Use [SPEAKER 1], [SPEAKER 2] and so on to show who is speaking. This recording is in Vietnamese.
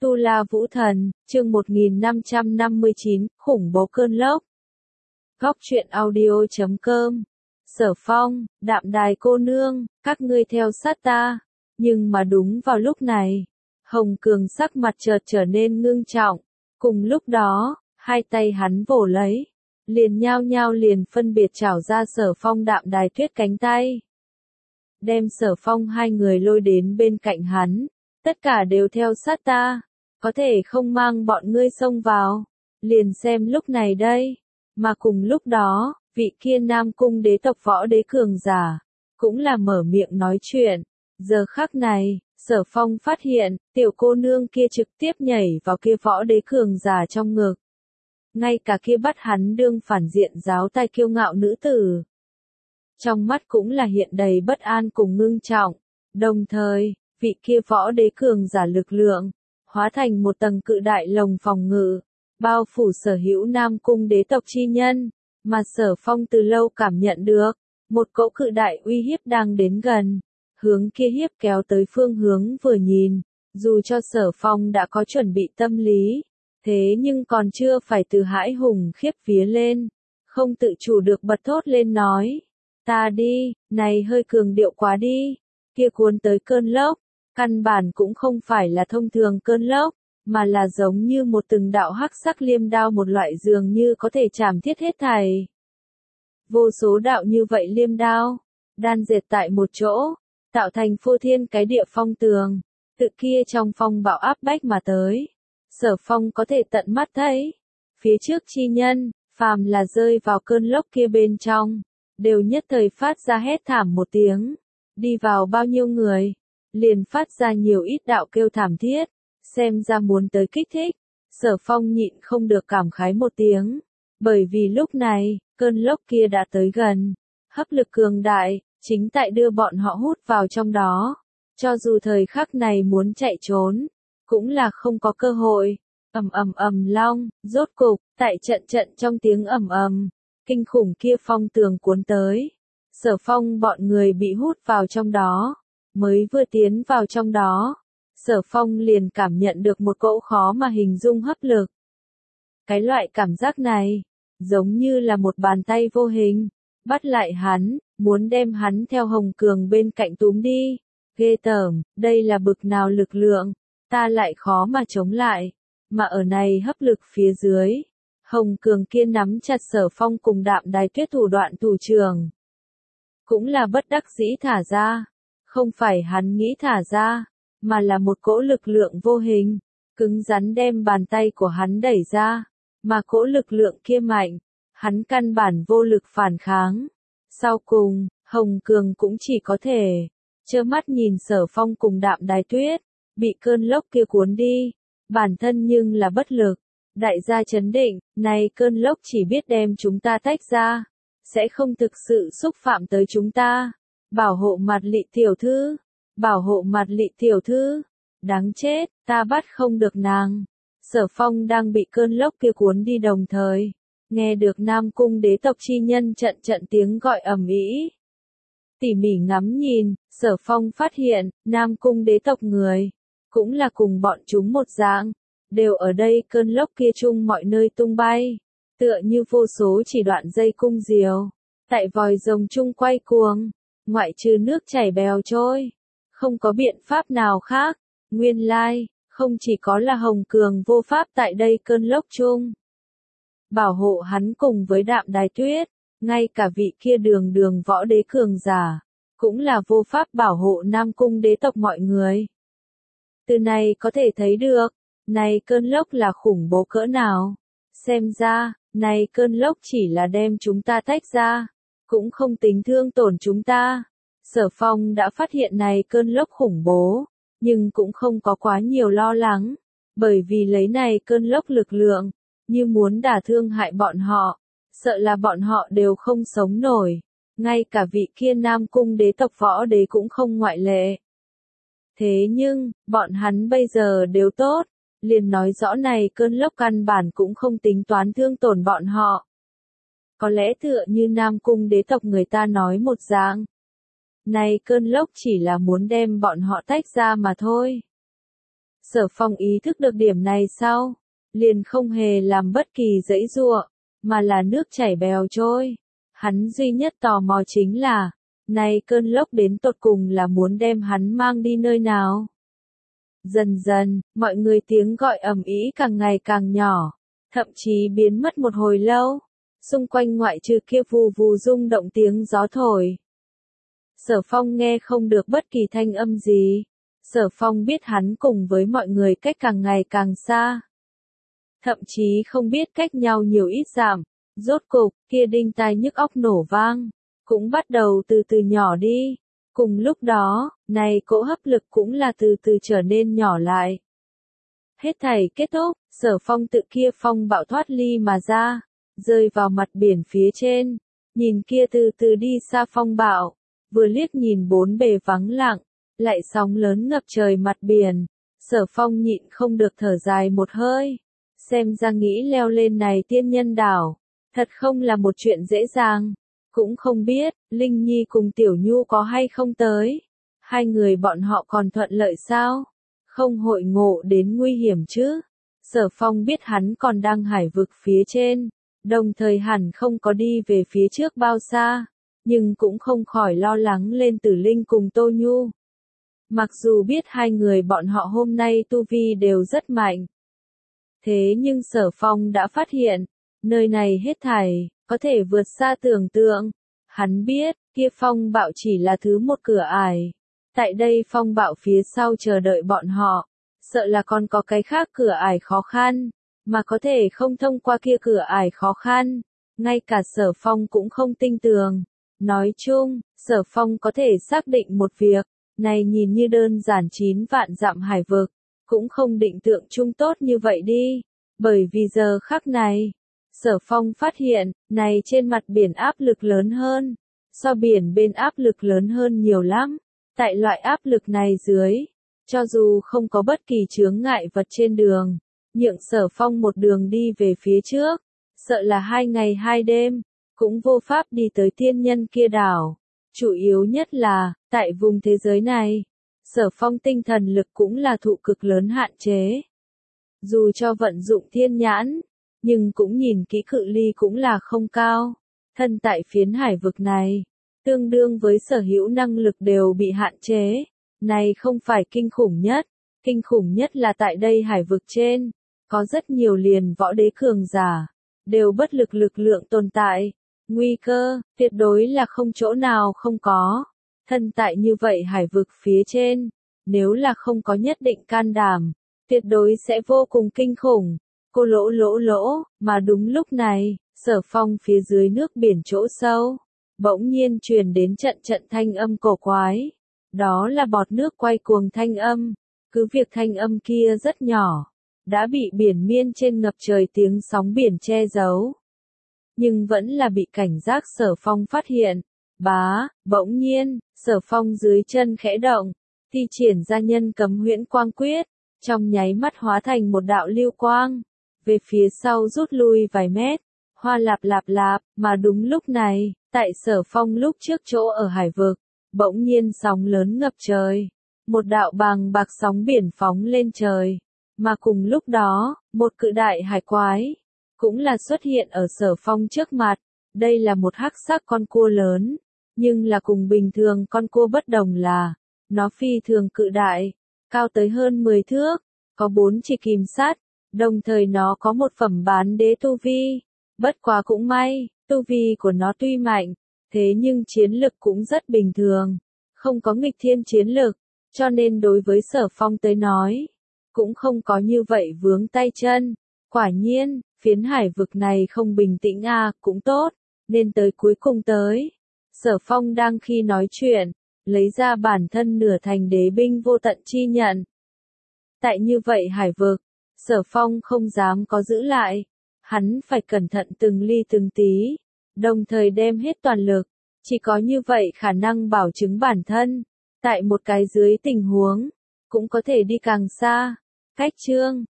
[SPEAKER 1] Tu La Vũ Thần, chương 1559, khủng bố cơn lốc. Góc truyện audio.com. Sở Phong, Đạm Đài cô nương, các ngươi theo sát ta. Nhưng mà đúng vào lúc này, Hồng Cường sắc mặt chợt trở nên ngưng trọng. Cùng lúc đó, hai tay hắn vồ lấy, liền nhao nhao liền phân biệt chảo ra Sở Phong Đạm Đài Tuyết cánh tay. Đem Sở Phong hai người lôi đến bên cạnh hắn, tất cả đều theo sát ta. Có thể không mang bọn ngươi xông vào, liền xem lúc này đây. Mà cùng lúc đó, vị kia Nam Cung đế tộc võ đế cường giả, cũng là mở miệng nói chuyện. Giờ khắc này, Sở Phong phát hiện, tiểu cô nương kia trực tiếp nhảy vào kia võ đế cường giả trong ngực. Ngay cả kia bắt hắn đương phản diện giáo tai kiêu ngạo nữ tử. Trong mắt cũng là hiện đầy bất an cùng ngưng trọng. Đồng thời, vị kia võ đế cường giả lực lượng, hóa thành một tầng cự đại lồng phòng ngự, bao phủ sở hữu Nam Cung đế tộc chi nhân, mà Sở Phong từ lâu cảm nhận được, một cỗ cự đại uy hiếp đang đến gần, hướng kia hiếp kéo tới phương hướng vừa nhìn, dù cho Sở Phong đã có chuẩn bị tâm lý, thế nhưng còn chưa phải từ hãi hùng khiếp vía lên, không tự chủ được bật thốt lên nói, ta đi, này hơi cường điệu quá đi, kia cuốn tới cơn lốc. Căn bản cũng không phải là thông thường cơn lốc, mà là giống như một từng đạo hắc sắc liêm đao một loại dường như có thể chảm thiết hết thảy. Vô số đạo như vậy liêm đao, đan dệt tại một chỗ, tạo thành phô thiên cái địa phong tường, tự kia trong phong bạo áp bách mà tới. Sở Phong có thể tận mắt thấy, phía trước chi nhân, phàm là rơi vào cơn lốc kia bên trong, đều nhất thời phát ra hét thảm một tiếng, đi vào bao nhiêu người. Liền phát ra nhiều ít đạo kêu thảm thiết, xem ra muốn tới kích thích. Sở Phong nhịn không được cảm khái một tiếng, bởi vì lúc này, cơn lốc kia đã tới gần, hấp lực cường đại, chính tại đưa bọn họ hút vào trong đó. Cho dù thời khắc này muốn chạy trốn, cũng là không có cơ hội. Ầm long, rốt cục, tại trận trận trong tiếng ầm, kinh khủng kia phong tường cuốn tới. Sở Phong bọn người bị hút vào trong đó. Mới vừa tiến vào trong đó, Sở Phong liền cảm nhận được một cỗ khó mà hình dung hấp lực. Cái loại cảm giác này, giống như là một bàn tay vô hình, bắt lại hắn, muốn đem hắn theo Hồng Cường bên cạnh túm đi. Ghê tởm, đây là bực nào lực lượng, ta lại khó mà chống lại. Mà ở này hấp lực phía dưới, Hồng Cường kia nắm chặt Sở Phong cùng Đạm Đài Tuyết thủ đoạn thủ trưởng. Cũng là bất đắc dĩ thả ra. Không phải hắn nghĩ thả ra, mà là một cỗ lực lượng vô hình, cứng rắn đem bàn tay của hắn đẩy ra, mà cỗ lực lượng kia mạnh, hắn căn bản vô lực phản kháng. Sau cùng, Hồng Cường cũng chỉ có thể trơ mắt nhìn Sở Phong cùng Đạm Đài Tuyết bị cơn lốc kia cuốn đi, bản thân nhưng là bất lực. Đại gia chấn định, này cơn lốc chỉ biết đem chúng ta tách ra, sẽ không thực sự xúc phạm tới chúng ta. Bảo hộ mặt Lị tiểu thư, bảo hộ mặt Lị tiểu thư, đáng chết, ta bắt không được nàng. Sở Phong đang bị cơn lốc kia cuốn đi đồng thời, nghe được Nam Cung đế tộc chi nhân trận trận tiếng gọi ầm ĩ. Tỉ mỉ ngắm nhìn, Sở Phong phát hiện, Nam Cung đế tộc người, cũng là cùng bọn chúng một dạng, đều ở đây cơn lốc kia chung mọi nơi tung bay, tựa như vô số chỉ đoạn dây cung diều, tại vòi rồng chung quay cuồng. Ngoại trừ nước chảy bèo trôi, không có biện pháp nào khác. Nguyên lai, không chỉ có là Hồng Cường vô pháp tại đây cơn lốc chung bảo hộ hắn cùng với Đạm Đài Tuyết, ngay cả vị kia đường võ đế cường giả, cũng là vô pháp bảo hộ Nam Cung đế tộc mọi người. Từ này có thể thấy được, này cơn lốc là khủng bố cỡ nào. Xem ra, này cơn lốc chỉ là đem chúng ta tách ra, cũng không tính thương tổn chúng ta. Sở Phong đã phát hiện này cơn lốc khủng bố, nhưng cũng không có quá nhiều lo lắng, bởi vì lấy này cơn lốc lực lượng, như muốn đả thương hại bọn họ, sợ là bọn họ đều không sống nổi, ngay cả vị kia Nam Cung đế tộc võ đế cũng không ngoại lệ. Thế nhưng, bọn hắn bây giờ đều tốt, liền nói rõ này cơn lốc căn bản cũng không tính toán thương tổn bọn họ. Có lẽ tựa như Nam Cung đế tộc người ta nói một dạng. Này cơn lốc chỉ là muốn đem bọn họ tách ra mà thôi. Sở Phong ý thức được điểm này sau, liền không hề làm bất kỳ giãy giụa, mà là nước chảy bèo trôi. Hắn duy nhất tò mò chính là, này cơn lốc đến tột cùng là muốn đem hắn mang đi nơi nào. Dần dần, mọi người tiếng gọi ầm ĩ càng ngày càng nhỏ, thậm chí biến mất một hồi lâu. Xung quanh ngoại trừ kia vù vù rung động tiếng gió thổi. Sở Phong nghe không được bất kỳ thanh âm gì. Sở Phong biết hắn cùng với mọi người cách càng ngày càng xa. Thậm chí không biết cách nhau nhiều ít giảm. Rốt cục, kia đinh tai nhức óc nổ vang, cũng bắt đầu từ từ nhỏ đi. Cùng lúc đó, này cỗ hấp lực cũng là từ từ trở nên nhỏ lại. Hết thảy kết thúc, Sở Phong tự kia phong bạo thoát ly mà ra, rơi vào mặt biển phía trên, nhìn kia từ từ đi xa phong bạo, vừa liếc nhìn bốn bề vắng lặng, lại sóng lớn ngập trời mặt biển, Sở Phong nhịn không được thở dài một hơi, xem ra nghĩ leo lên này tiên nhân đảo, thật không là một chuyện dễ dàng, cũng không biết, Linh Nhi cùng Tiểu Nhu có hay không tới, hai người bọn họ còn thuận lợi sao, không hội ngộ đến nguy hiểm chứ. Sở Phong biết hắn còn đang hải vực phía trên, đồng thời hẳn không có đi về phía trước bao xa, nhưng cũng không khỏi lo lắng lên Tử Linh cùng Tô Nhu. Mặc dù biết hai người bọn họ hôm nay tu vi đều rất mạnh, thế nhưng Sở Phong đã phát hiện, nơi này hết thảy, có thể vượt xa tưởng tượng. Hắn biết, kia phong bạo chỉ là thứ một cửa ải. Tại đây phong bạo phía sau chờ đợi bọn họ, sợ là còn có cái khác cửa ải khó khăn, mà có thể không thông qua kia cửa ải khó khăn. Ngay cả Sở Phong cũng không tin tưởng. Nói chung, Sở Phong có thể xác định một việc, này nhìn như đơn giản 9 vạn dặm hải vực, cũng không định tượng chung tốt như vậy đi, bởi vì giờ khắc này, Sở Phong phát hiện, này trên mặt biển áp lực lớn hơn, so biển bên áp lực lớn hơn nhiều lắm. Tại loại áp lực này dưới, cho dù không có bất kỳ chướng ngại vật trên đường, nhượng Sở Phong một đường đi về phía trước, sợ là 2 ngày 2 đêm, cũng vô pháp đi tới tiên nhân kia đảo. Chủ yếu nhất là, tại vùng thế giới này, Sở Phong tinh thần lực cũng là thụ cực lớn hạn chế. Dù cho vận dụng thiên nhãn, nhưng cũng nhìn kỹ cự ly cũng là không cao. Thân tại phiến hải vực này, tương đương với sở hữu năng lực đều bị hạn chế. Này không phải kinh khủng nhất là tại đây hải vực trên, có rất nhiều liền võ đế cường giả, đều bất lực lực lượng tồn tại. Nguy cơ, tuyệt đối là không chỗ nào không có. Thân tại như vậy hải vực phía trên, nếu là không có nhất định can đảm, tuyệt đối sẽ vô cùng kinh khủng. Cô lỗ, mà đúng lúc này, Sở Phong phía dưới nước biển chỗ sâu, bỗng nhiên truyền đến trận trận thanh âm cổ quái. Đó là bọt nước quay cuồng thanh âm, cứ việc thanh âm kia rất nhỏ, đã bị biển miên trên ngập trời tiếng sóng biển che giấu. Nhưng vẫn là bị cảnh giác Sở Phong phát hiện. Bỗng nhiên, Sở Phong dưới chân khẽ động, thi triển ra nhân cấm huyễn quang quyết, trong nháy mắt hóa thành một đạo lưu quang, về phía sau rút lui vài mét, hoa lạp, mà đúng lúc này, tại Sở Phong lúc trước chỗ ở hải vực, bỗng nhiên sóng lớn ngập trời, một đạo bàng bạc sóng biển phóng lên trời, mà cùng lúc đó, một cự đại hải quái, cũng là xuất hiện ở Sở Phong trước mặt. Đây là một hắc sắc con cua lớn, nhưng là cùng bình thường con cua bất đồng là, nó phi thường cự đại, cao tới hơn 10 thước, có 4 chỉ kìm sắt, đồng thời nó có một phẩm bán đế tu vi. Bất quá cũng may, tu vi của nó tuy mạnh, thế nhưng chiến lực cũng rất bình thường, không có nghịch thiên chiến lực, cho nên đối với Sở Phong tới nói, cũng không có như vậy vướng tay chân. Quả nhiên, phiến hải vực này không bình tĩnh cũng tốt, nên tới cuối cùng tới. Sở Phong đang khi nói chuyện, lấy ra bản thân nửa thành đế binh vô tận chi nhận. Tại như vậy hải vực, Sở Phong không dám có giữ lại, hắn phải cẩn thận từng ly từng tí, đồng thời đem hết toàn lực, chỉ có như vậy khả năng bảo chứng bản thân, tại một cái dưới tình huống, cũng có thể đi càng xa. Cách chương